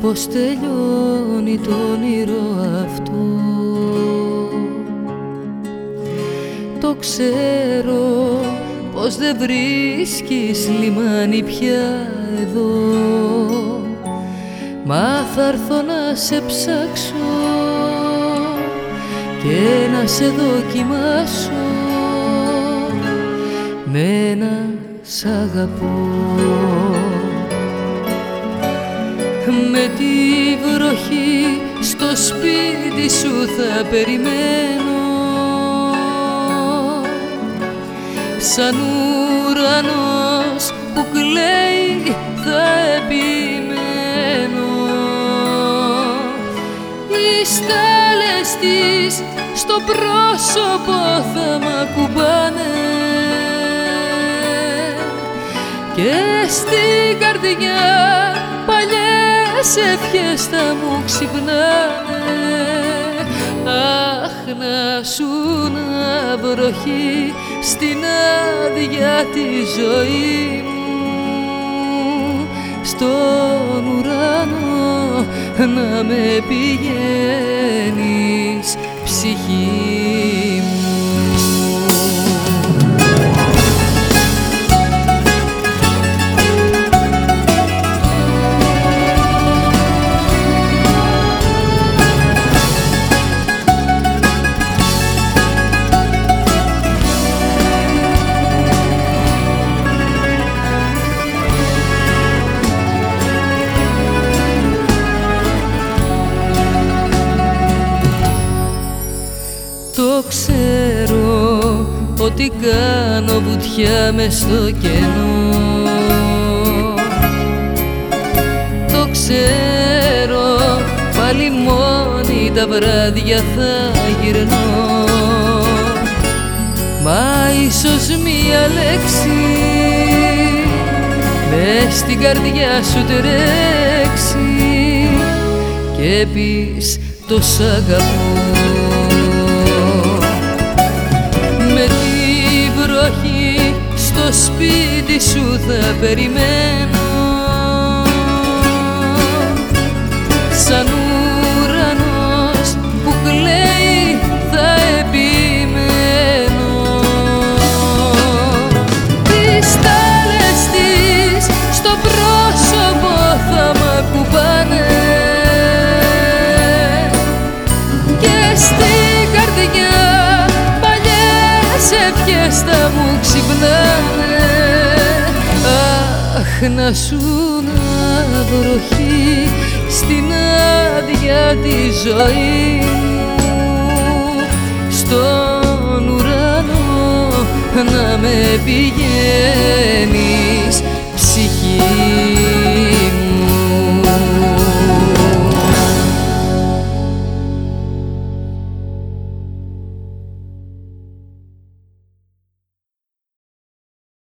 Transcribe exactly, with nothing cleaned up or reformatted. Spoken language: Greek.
πως τελειώνει το όνειρο αυτό. Το ξέρω πως δεν βρίσκεις λιμάνι πια εδώ, μα θα έρθω να σε ψάξω και να σε δοκιμάσω. Μένα σ' αγαπώ. Με τη βροχή στο σπίτι σου θα περιμένω, σαν ουρανός που κλαίει θα επιμένω. Οι στάλες της στο πρόσωπο θα μ' ακουμπάνε και στην καρδιά παλιές ευχές θα μου ξυπνάνε. Αχ, να σουν βροχή στην άδεια τη ζωή μου, στον ουρανό να με πηγαίνεις ψυχή μου. Το ξέρω ότι κάνω βουτιά μες στο κενό. Το ξέρω πάλι μόνη τα βράδια θα γυρνώ, μα ίσως μία λέξη μες στην καρδιά σου τρέξει και πεις το σ' αγαπώ. Με τη βροχή στο σπίτι σου θα περιμένω, σαν ουρανός που κλαίει θα επιμένω. Τις στάλες της στο πρόσωπο θα μ' ακουμπάνε και στην καρδιά ευχές θα μου ξυπνάνε. Αχ, να σουν βροχή στην άδεια τη ζωή μου, στον ουρανό να με πηγαίνεις